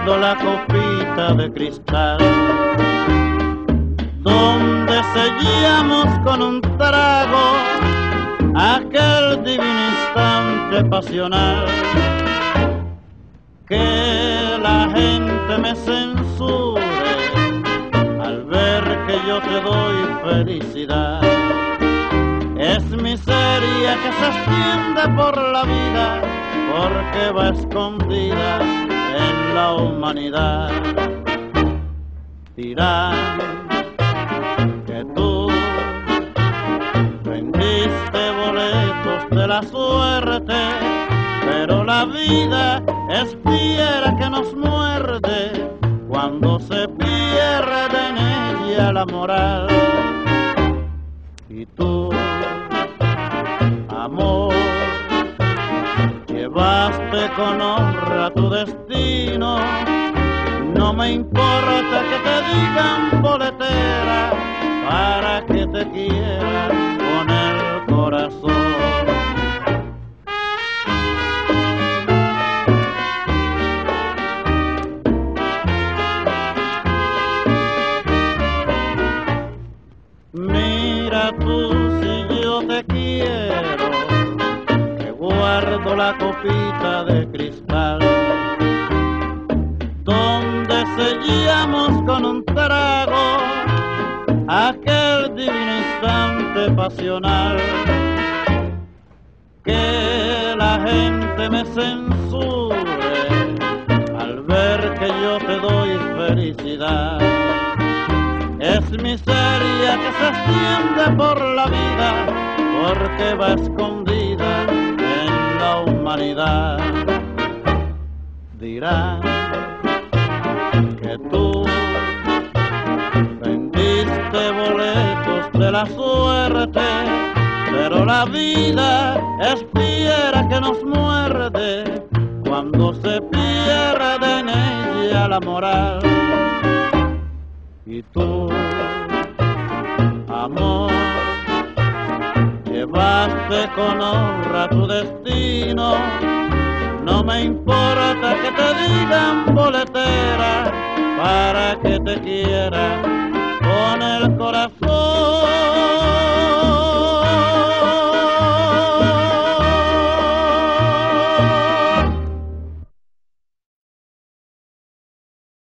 guardo la copita de cristal donde sellamos con un trago aquel divino instante pasional. Que la gente me censure al ver que yo te doy felicidad. Es miseria que se extiende por la vida porque va escondida en la humanidad. Dirán que tú vendiste boletos de la suerte, pero la vida es fiera que nos muerde cuando se pierde en ella la moral. Y tú, amor, llevaste con honra tu destino. No me importa que te digan boletera para que te quiera con el corazón. Mira tú si yo te quiero, que guardo la copita de cristal donde sellamos con un trago aquel divino instante pasional. Que la gente me censure al ver que yo te doy felicidad. Es miseria que se extiende por la vida porque va escondida en la humanidad. Dirán que tú vendiste boletos de la suerte, pero la vida es fiera que nos muerde cuando se pierde en ella la moral. Y tú, amor, llevaste con honra tu destino. No me importa que te digan boletera para que te quiera con el corazón.